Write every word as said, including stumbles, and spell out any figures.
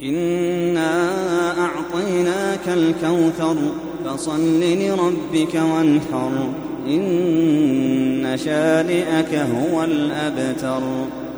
إنا أعطيناك الكوثر فصل لربك وانحر إن شانئك هو الأبتر.